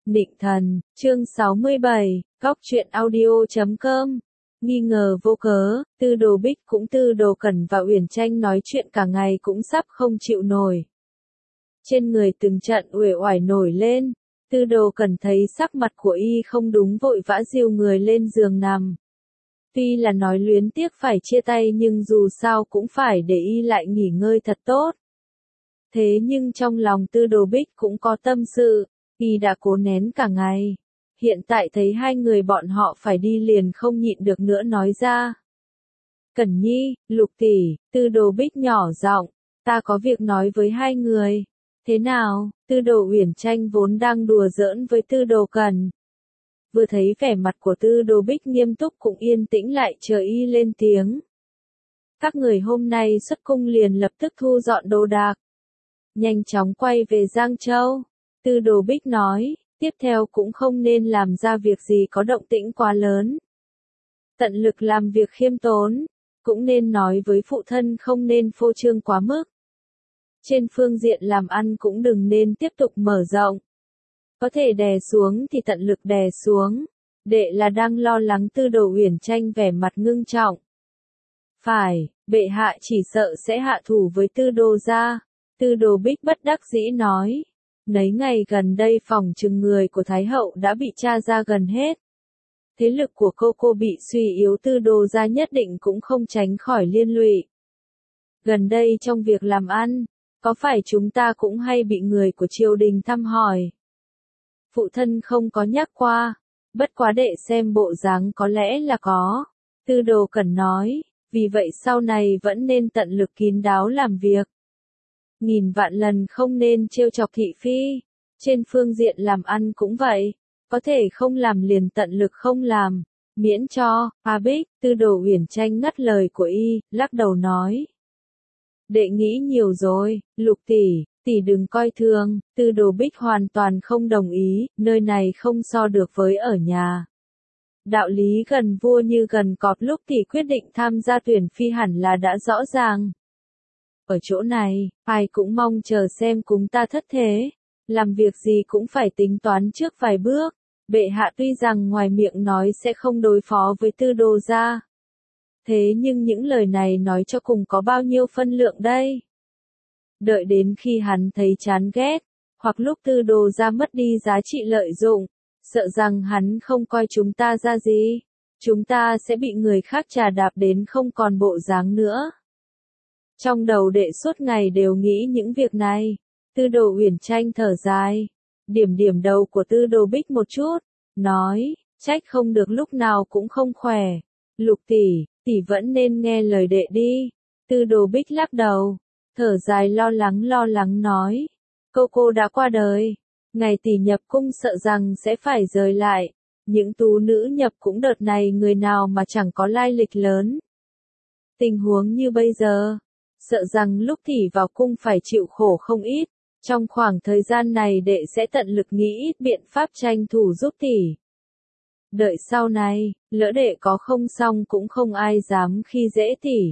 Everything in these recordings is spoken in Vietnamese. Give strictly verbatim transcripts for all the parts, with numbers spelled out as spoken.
Nịnh thần, chương sáu mươi bảy, góc truyện audio chấm com. Nghi ngờ vô cớ, Tư Đồ Bích cũng Tư Đồ Cẩn và Uyển Tranh nói chuyện cả ngày cũng sắp không chịu nổi. Trên người từng trận uể oải nổi lên, Tư Đồ Cẩn thấy sắc mặt của y không đúng vội vã dìu người lên giường nằm. Tuy là nói luyến tiếc phải chia tay nhưng dù sao cũng phải để y lại nghỉ ngơi thật tốt. Thế nhưng trong lòng Tư Đồ Bích cũng có tâm sự, y đã cố nén cả ngày. Hiện tại thấy hai người bọn họ phải đi liền không nhịn được nữa nói ra. Cẩn Nhi, Lục tỷ, Tư Đồ Bích nhỏ giọng, ta có việc nói với hai người. Thế nào? Tư Đồ Uyển Tranh vốn đang đùa giỡn với Tư Đồ Cẩn. Vừa thấy vẻ mặt của Tư Đồ Bích nghiêm túc cũng yên tĩnh lại chờ y lên tiếng. Các người hôm nay xuất cung liền lập tức thu dọn đồ đạc. Nhanh chóng quay về Giang Châu. Tư Đồ Bích nói, tiếp theo cũng không nên làm ra việc gì có động tĩnh quá lớn. Tận lực làm việc khiêm tốn, cũng nên nói với phụ thân không nên phô trương quá mức. Trên phương diện làm ăn cũng đừng nên tiếp tục mở rộng. Có thể đè xuống thì tận lực đè xuống. Đệ là đang lo lắng. Tư Đồ Uyển Tranh vẻ mặt ngưng trọng. Phải, bệ hạ chỉ sợ sẽ hạ thủ với Tư Đồ gia. Tư Đồ Bích bất đắc dĩ nói. Nấy ngày gần đây phòng trừng người của Thái Hậu đã bị tra ra gần hết. Thế lực của cô cô bị suy yếu, Tư Đồ gia nhất định cũng không tránh khỏi liên lụy. Gần đây trong việc làm ăn, có phải chúng ta cũng hay bị người của triều đình thăm hỏi? Phụ thân không có nhắc qua, bất quá đệ xem bộ dáng có lẽ là có. Tư Đồ Cẩn nói, vì vậy sau này vẫn nên tận lực kín đáo làm việc. Nghìn vạn lần không nên trêu chọc thị phi. Trên phương diện làm ăn cũng vậy, có thể không làm liền tận lực không làm, miễn cho. A Bích, Tư Đồ Uyển Tranh ngắt lời của y, lắc đầu nói. Đệ nghĩ nhiều rồi, Lục tỷ, tỷ đừng coi thường. Tư Đồ Bích hoàn toàn không đồng ý, nơi này không so được với ở nhà. Đạo lý gần vua như gần cọp, lúc tỷ quyết định tham gia tuyển phi hẳn là đã rõ ràng. Ở chỗ này, ai cũng mong chờ xem chúng ta thất thế. Làm việc gì cũng phải tính toán trước vài bước. Bệ hạ tuy rằng ngoài miệng nói sẽ không đối phó với Tư Đồ gia. Thế nhưng những lời này nói cho cùng có bao nhiêu phân lượng đây? Đợi đến khi hắn thấy chán ghét, hoặc lúc Tư Đồ gia mất đi giá trị lợi dụng, sợ rằng hắn không coi chúng ta ra gì. Chúng ta sẽ bị người khác trà đạp đến không còn bộ dáng nữa. Trong đầu đệ suốt ngày đều nghĩ những việc này. Tư Đồ Uyển Tranh thở dài, điểm điểm đầu của Tư Đồ Bích một chút, nói, trách không được lúc nào cũng không khỏe. Lục tỷ, tỷ vẫn nên nghe lời đệ đi. Tư Đồ Bích lắc đầu, thở dài lo lắng lo lắng nói, cô cô đã qua đời. Ngày tỷ nhập cung sợ rằng sẽ phải rời lại. Những tú nữ nhập cũng đợt này người nào mà chẳng có lai lịch lớn. Tình huống như bây giờ, sợ rằng lúc tỷ vào cung phải chịu khổ không ít. Trong khoảng thời gian này đệ sẽ tận lực nghĩ ít biện pháp tranh thủ giúp tỷ. Đợi sau này, lỡ đệ có không xong cũng không ai dám khi dễ tỷ.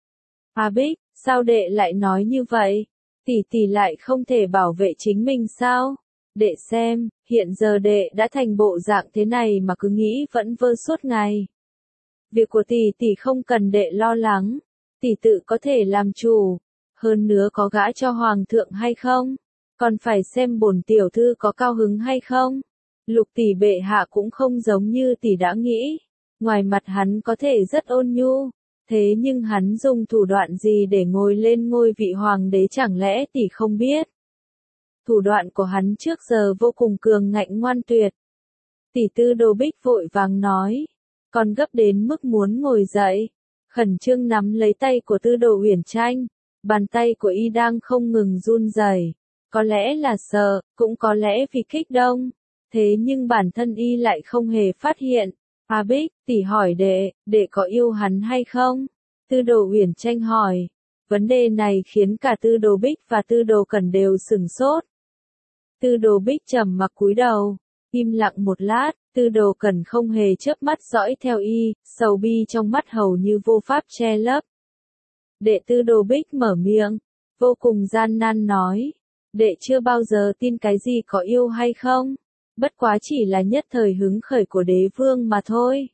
A Bích, sao đệ lại nói như vậy? Tỷ tỷ lại không thể bảo vệ chính mình sao? Đệ xem, hiện giờ đệ đã thành bộ dạng thế này mà cứ nghĩ vẫn vơ suốt ngày. Việc của tỷ tỷ không cần đệ lo lắng. Tỷ tự có thể làm chủ. Hơn nữa có gả cho hoàng thượng hay không? Còn phải xem bổn tiểu thư có cao hứng hay không? Lục tỷ bệ hạ cũng không giống như tỷ đã nghĩ. Ngoài mặt hắn có thể rất ôn nhu. Thế nhưng hắn dùng thủ đoạn gì để ngồi lên ngôi vị hoàng đế chẳng lẽ tỷ không biết? Thủ đoạn của hắn trước giờ vô cùng cường ngạnh ngoan tuyệt. Tỷ. Tư Đồ Bích vội vàng nói. Còn gấp đến mức muốn ngồi dậy. Khẩn trương nắm lấy tay của Tư Đồ Uyển Tranh. Bàn tay của y đang không ngừng run rẩy. Có lẽ là sợ, cũng có lẽ vì kích động. Thế nhưng bản thân y lại không hề phát hiện. A Bích, tỷ hỏi đệ, đệ có yêu hắn hay không? Tư Đồ Uyển Tranh hỏi. Vấn đề này khiến cả Tư Đồ Bích và Tư Đồ Cẩn đều sửng sốt. Tư Đồ Bích trầm mặc cúi đầu, im lặng một lát. Tư Đồ Cẩn không hề chớp mắt dõi theo y, sầu bi trong mắt hầu như vô pháp che lấp. Đệ. Tư Đồ Bích mở miệng, vô cùng gian nan nói. Đệ chưa bao giờ tin cái gì có yêu hay không. Bất quá chỉ là nhất thời hứng khởi của đế vương mà thôi.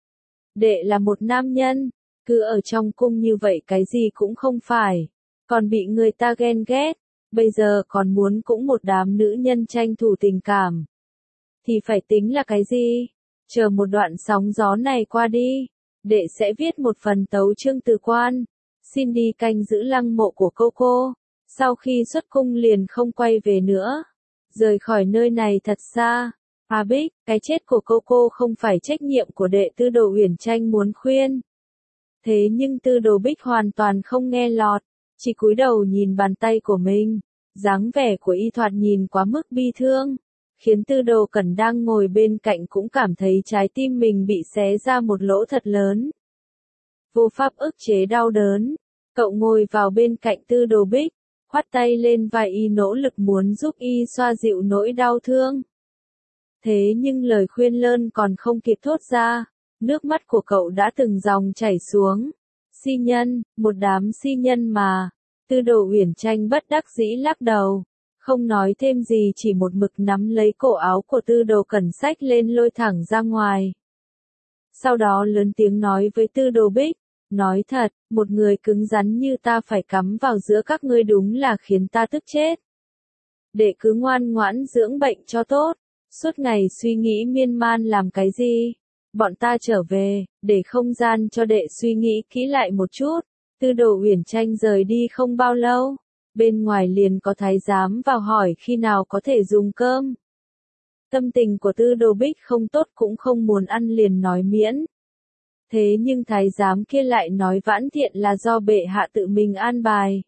Đệ là một nam nhân, cứ ở trong cung như vậy cái gì cũng không phải, còn bị người ta ghen ghét, bây giờ còn muốn cũng một đám nữ nhân tranh thủ tình cảm. Thì phải tính là cái gì? Chờ một đoạn sóng gió này qua đi, đệ sẽ viết một phần tấu chương từ quan, xin đi canh giữ lăng mộ của cô cô, sau khi xuất cung liền không quay về nữa, rời khỏi nơi này thật xa. A Bích, cái chết của cô cô không phải trách nhiệm của đệ. Tư Đồ Uyển Tranh muốn khuyên. Thế nhưng Tư Đồ Bích hoàn toàn không nghe lọt, chỉ cúi đầu nhìn bàn tay của mình, dáng vẻ của y thoạt nhìn quá mức bi thương, khiến Tư Đồ Cẩn đang ngồi bên cạnh cũng cảm thấy trái tim mình bị xé ra một lỗ thật lớn. Vô pháp ức chế đau đớn, cậu ngồi vào bên cạnh Tư Đồ Bích, khoát tay lên vai y nỗ lực muốn giúp y xoa dịu nỗi đau thương. Thế nhưng lời khuyên lơn còn không kịp thốt ra, nước mắt của cậu đã từng dòng chảy xuống. Si nhân, một đám si nhân mà. Tư Đồ Uyển Tranh bất đắc dĩ lắc đầu, không nói thêm gì, chỉ một mực nắm lấy cổ áo của Tư Đồ Cẩn xách lên lôi thẳng ra ngoài. Sau đó lớn tiếng nói với Tư Đồ Bích, nói thật, một người cứng rắn như ta phải cắm vào giữa các ngươi đúng là khiến ta tức chết. Đệ cứ ngoan ngoãn dưỡng bệnh cho tốt, suốt ngày suy nghĩ miên man làm cái gì? Bọn ta trở về, để không gian cho đệ suy nghĩ kỹ lại một chút. Tư Đồ Uyển Tranh rời đi không bao lâu, bên ngoài liền có thái giám vào hỏi khi nào có thể dùng cơm. Tâm tình của Tư Đồ Bích không tốt cũng không muốn ăn liền nói miễn. Thế nhưng thái giám kia lại nói Vãn Thiện là do bệ hạ tự mình an bài.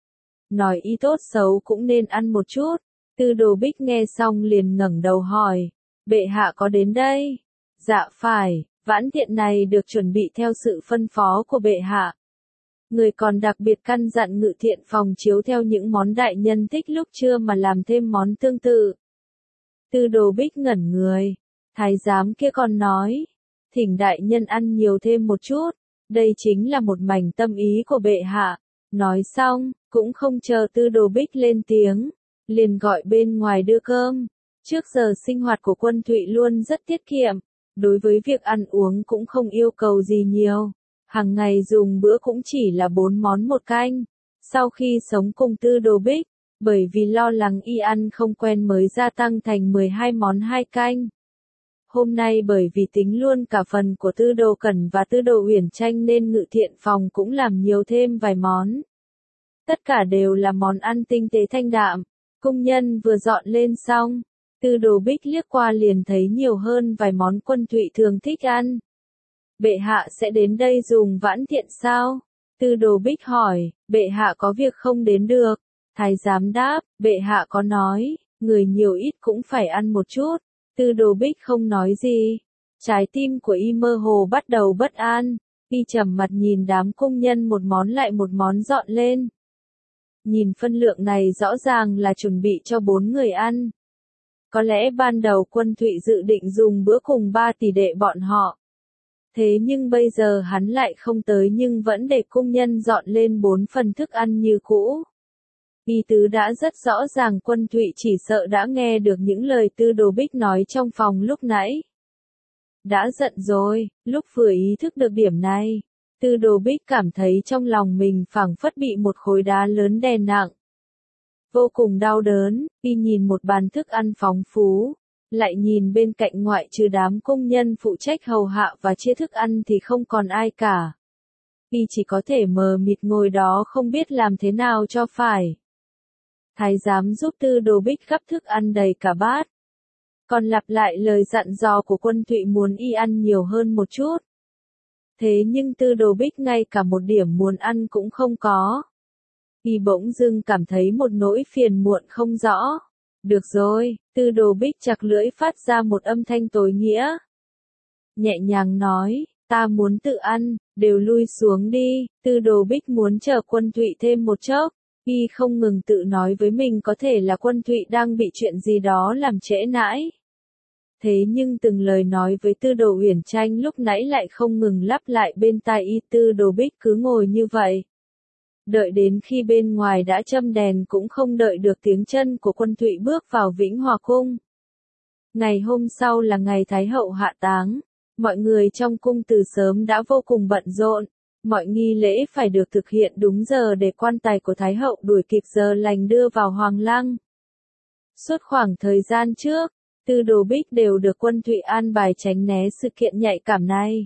Nói y tốt xấu cũng nên ăn một chút. Tư Đồ Bích nghe xong liền ngẩng đầu hỏi, bệ hạ có đến đây? Dạ phải, Vãn Thiện này được chuẩn bị theo sự phân phó của bệ hạ. Người còn đặc biệt căn dặn Ngự Thiện phòng chiếu theo những món đại nhân thích lúc trưa mà làm thêm món tương tự. Tư Đồ Bích ngẩn người, thái giám kia còn nói, thỉnh đại nhân ăn nhiều thêm một chút, đây chính là một mảnh tâm ý của bệ hạ. Nói xong, cũng không chờ Tư Đồ Bích lên tiếng, liền gọi bên ngoài đưa cơm. Trước giờ sinh hoạt của Quân Thụy luôn rất tiết kiệm, đối với việc ăn uống cũng không yêu cầu gì nhiều. Hàng ngày dùng bữa cũng chỉ là bốn món một canh. Sau khi sống cùng Tư Đồ Bích, bởi vì lo lắng y ăn không quen mới gia tăng thành mười hai món hai canh. Hôm nay bởi vì tính luôn cả phần của Tư Đồ Cẩn và Tư Đồ Uyển Tranh nên Ngự Thiện phòng cũng làm nhiều thêm vài món. Tất cả đều là món ăn tinh tế thanh đạm. Cung nhân vừa dọn lên xong, Tư Đồ Bích liếc qua liền thấy nhiều hơn vài món Quân Thụy thường thích ăn. Bệ hạ sẽ đến đây dùng Vãn Thiện sao? Tư Đồ Bích hỏi, bệ hạ có việc không đến được. Thái giám đáp, bệ hạ có nói, người nhiều ít cũng phải ăn một chút. Tư Đồ Bích không nói gì. Trái tim của y mơ hồ bắt đầu bất an. Y trầm mặt nhìn đám cung nhân một món lại một món dọn lên. Nhìn phân lượng này rõ ràng là chuẩn bị cho bốn người ăn. Có lẽ ban đầu Quân Thụy dự định dùng bữa cùng ba tỷ đệ bọn họ. Thế nhưng bây giờ hắn lại không tới nhưng vẫn để cung nhân dọn lên bốn phần thức ăn như cũ. Ý tứ đã rất rõ ràng, Quân Thụy chỉ sợ đã nghe được những lời Tư Đồ Bích nói trong phòng lúc nãy. Đã giận rồi, lúc vừa ý thức được điểm này. Tư Đồ Bích cảm thấy trong lòng mình phảng phất bị một khối đá lớn đè nặng. Vô cùng đau đớn, y nhìn một bàn thức ăn phóng phú, lại nhìn bên cạnh ngoại trừ đám công nhân phụ trách hầu hạ và chia thức ăn thì không còn ai cả. Y chỉ có thể mờ mịt ngồi đó không biết làm thế nào cho phải. Thái giám giúp Tư Đồ Bích gắp thức ăn đầy cả bát. Còn lặp lại lời dặn dò của Quân Thụy muốn y ăn nhiều hơn một chút. Thế nhưng Tư Đồ Bích ngay cả một điểm muốn ăn cũng không có. Y bỗng dưng cảm thấy một nỗi phiền muộn không rõ. Được rồi, Tư Đồ Bích chặt lưỡi phát ra một âm thanh tối nghĩa. Nhẹ nhàng nói, ta muốn tự ăn, đều lui xuống đi. Tư Đồ Bích muốn chờ Quân Thụy thêm một chốc. Y không ngừng tự nói với mình có thể là Quân Thụy đang bị chuyện gì đó làm trễ nãi. Thế nhưng từng lời nói với Tư Đồ Uyển Tranh lúc nãy lại không ngừng lặp lại bên tai y. Tư Đồ Bích cứ ngồi như vậy. Đợi đến khi bên ngoài đã châm đèn cũng không đợi được tiếng chân của Quân Thụy bước vào Vĩnh Hòa Cung. Ngày hôm sau là ngày Thái hậu hạ táng. Mọi người trong cung từ sớm đã vô cùng bận rộn. Mọi nghi lễ phải được thực hiện đúng giờ để quan tài của Thái hậu đuổi kịp giờ lành đưa vào hoàng lăng. Suốt khoảng thời gian trước, Tư Đồ Bích đều được Quân Thụy an bài tránh né sự kiện nhạy cảm này.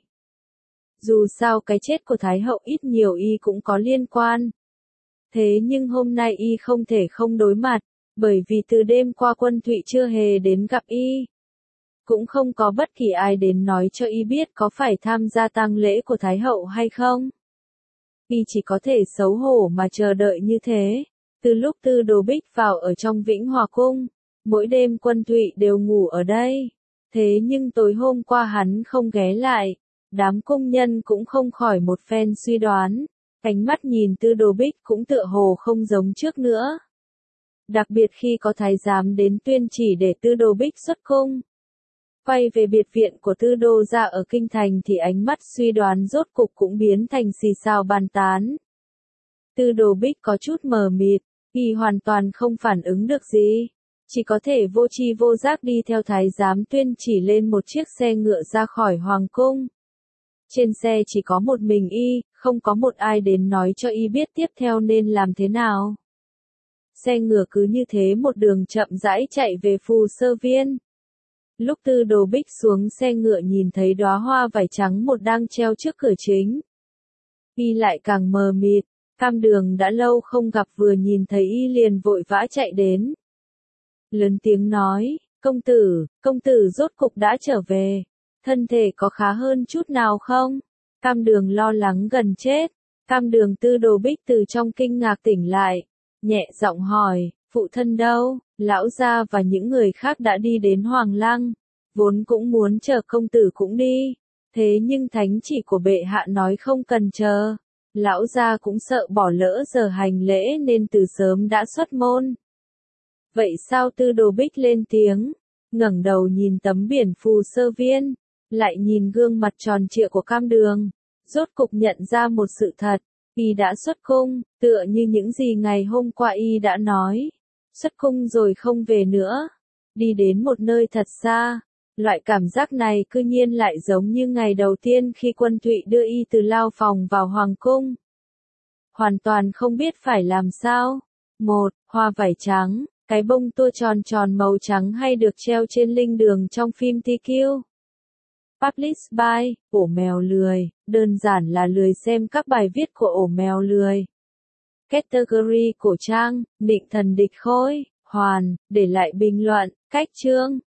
Dù sao cái chết của Thái hậu ít nhiều y cũng có liên quan. Thế nhưng hôm nay y không thể không đối mặt, bởi vì từ đêm qua Quân Thụy chưa hề đến gặp y. Cũng không có bất kỳ ai đến nói cho y biết có phải tham gia tang lễ của Thái hậu hay không. Y chỉ có thể xấu hổ mà chờ đợi như thế. Từ lúc Tư Đồ Bích vào ở trong Vĩnh Hòa Cung, mỗi đêm Quân Thụy đều ngủ ở đây. Thế nhưng tối hôm qua hắn không ghé lại, đám cung nhân cũng không khỏi một phen suy đoán. Ánh mắt nhìn Tư Đồ Bích cũng tựa hồ không giống trước nữa. Đặc biệt khi có thái giám đến tuyên chỉ để Tư Đồ Bích xuất cung. Quay về biệt viện của Tư Đô gia ở Kinh Thành thì ánh mắt suy đoán rốt cục cũng biến thành xì xào bàn tán. Tư Đồ Bích có chút mờ mịt, y hoàn toàn không phản ứng được gì. Chỉ có thể vô tri vô giác đi theo thái giám tuyên chỉ lên một chiếc xe ngựa ra khỏi hoàng cung. Trên xe chỉ có một mình y, không có một ai đến nói cho y biết tiếp theo nên làm thế nào. Xe ngựa cứ như thế một đường chậm rãi chạy về Phù Sơ Viên. Lúc Tư Đồ Bích xuống xe ngựa nhìn thấy đóa hoa vải trắng một đang treo trước cửa chính. Y lại càng mờ mịt, Cam Đường đã lâu không gặp vừa nhìn thấy y liền vội vã chạy đến. Lớn tiếng nói, công tử, công tử rốt cục đã trở về, thân thể có khá hơn chút nào không? Cam Đường lo lắng gần chết. Cam Đường Tư Đồ Bích từ trong kinh ngạc tỉnh lại, nhẹ giọng hỏi, phụ thân đâu? Lão gia và những người khác đã đi đến Hoàng Lăng, vốn cũng muốn chờ công tử cũng đi, thế nhưng thánh chỉ của bệ hạ nói không cần chờ. Lão gia cũng sợ bỏ lỡ giờ hành lễ nên từ sớm đã xuất môn. Vậy sao? Tư Đồ Bích lên tiếng, ngẩng đầu nhìn tấm biển Phù Sơ Viên, lại nhìn gương mặt tròn trịa của Cam Đường, rốt cục nhận ra một sự thật, y đã xuất cung, tựa như những gì ngày hôm qua y đã nói. Xuất cung rồi không về nữa, đi đến một nơi thật xa. Loại cảm giác này cư nhiên lại giống như ngày đầu tiên khi Quân Thụy đưa y từ lao phòng vào hoàng cung. Hoàn toàn không biết phải làm sao. Một, hoa vải trắng, cái bông tua tròn tròn màu trắng hay được treo trên linh đường trong phim tê quy. Published by, ổ mèo lười, đơn giản là lười xem các bài viết của ổ mèo lười. Category cổ trang, định thần địch khôi, hoàn, để lại bình luận, cách chương.